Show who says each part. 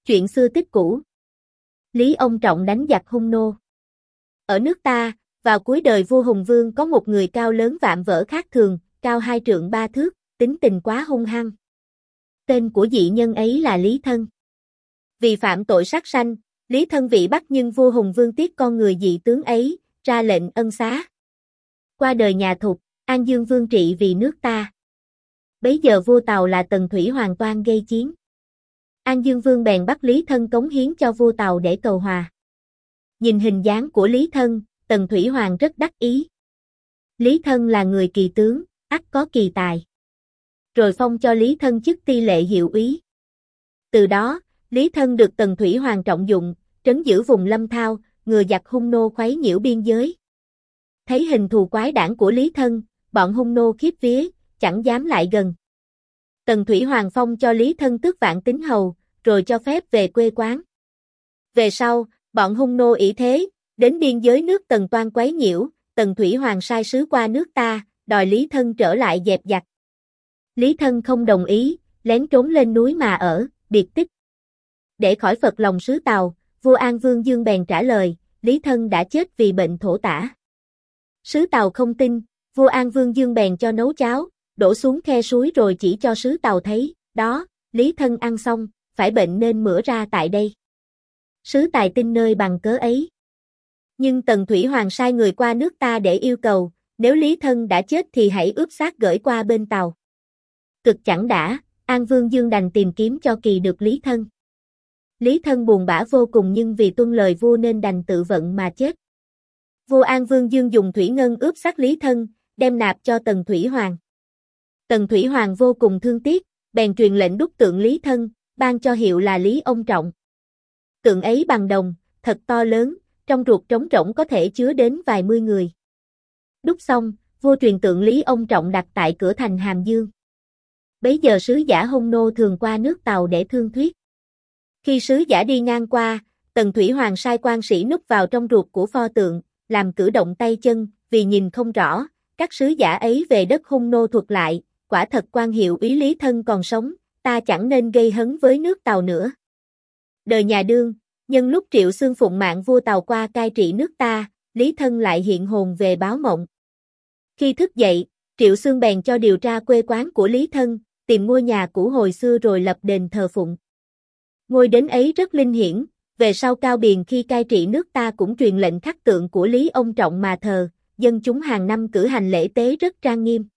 Speaker 1: Chuyện xưa tích cũ. Lý Ông Trọng đánh giặc Hung nô. Ở nước ta, vào cuối đời vua Hùng Vương có một người cao lớn vạm vỡ khác thường, cao 2 trượng 3 thước, tính tình quá hung hăng. Tên của dị nhân ấy là Lý Thân. Vì phạm tội sát sanh, Lý Thân bị bắt nhưng vua Hùng Vương tiếc con người dị tướng ấy, ra lệnh ân xá. Qua đời nhà Thục, An Dương Vương trị vì nước ta. Bấy giờ vua Tàu là Tần Thủy Hoàng toan gây chiến. An Dương Vương bèn bắt Lý Thân cống hiến cho vua Tàu để cầu hòa. Nhìn hình dáng của Lý Thân, Tần Thủy Hoàng rất đắc ý. Lý Thân là người kỳ tướng, ắt có kỳ tài. Rồi phong cho Lý Thân chức ti lệ hiệu úy. Từ đó, Lý Thân được Tần Thủy Hoàng trọng dụng, trấn giữ vùng Lâm Thao, ngừa giặc Hung nô khuấy nhiễu biên giới. Thấy hình thù quái đản của Lý Thân, bọn Hung nô khiếp vía, chẳng dám lại gần. Tần Thủy Hoàng phong cho Lý Thân tước vạn tín hầu, rồi cho phép về quê quán. Về sau, bọn Hung nô ỷ thế, đến biên giới nước Tần toan quấy nhiễu, Tần Thủy Hoàng sai sứ qua nước ta, đòi Lý Thân trở lại dẹp giặc. Lý Thân không đồng ý, lén trốn lên núi mà ở, biệt tích. Để khỏi phật lòng sứ Tàu, vua An Vương Dương bèn trả lời, Lý Thân đã chết vì bệnh thổ tả. Sứ Tàu không tin, vua An Vương Dương bèn cho nấu cháo, đổ xuống khe suối rồi chỉ cho sứ Tàu thấy, đó, Lý Thân ăn xong, phải bệnh nên mửa ra tại đây. Sứ Tài tin nơi bằng cớ ấy. Nhưng Tần Thủy Hoàng sai người qua nước ta để yêu cầu, nếu Lý Thân đã chết thì hãy ướp xác gửi qua bên Tàu. Cực chẳng đã, An Vương Dương đành tìm kiếm cho kỳ được Lý Thân. Lý Thân buồn bã vô cùng nhưng vì tuân lời vua nên đành tự vận mà chết. Vua An Vương Dương dùng thủy ngân ướp xác Lý Thân, đem nạp cho Tần Thủy Hoàng. Tần Thủy Hoàng vô cùng thương tiếc, bèn truyền lệnh đúc tượng Lý Thân, ban cho hiệu là Lý Ông Trọng. Tượng ấy bằng đồng, thật to lớn, trong ruột trống rỗng có thể chứa đến vài mươi người. Đúc xong, vua truyền tượng Lý Ông Trọng đặt tại cửa thành Hàm Dương. Bấy giờ sứ giả Hung nô thường qua nước Tàu để thương thuyết. Khi sứ giả đi ngang qua, Tần Thủy Hoàng sai quan sĩ núp vào trong ruột của pho tượng, làm cử động tay chân, vì nhìn không rõ, các sứ giả ấy về đất Hung nô thuật lại, quả thật quan hiệu úy Lý Thân còn sống, ta chẳng nên gây hấn với nước Tàu nữa. Đời nhà Đương, nhân lúc Triệu Xương phụng mạng vua Tàu qua cai trị nước ta, Lý Thân lại hiện hồn về báo mộng. Khi thức dậy, Triệu Xương bèn cho điều tra quê quán của Lý Thân, tìm ngôi nhà cũ hồi xưa rồi lập đền thờ phụng. Ngôi đền ấy rất linh hiển, về sau Cao Biền khi cai trị nước ta cũng truyền lệnh khắc tượng của Lý Ông Trọng mà thờ, dân chúng hàng năm cử hành lễ tế rất trang nghiêm.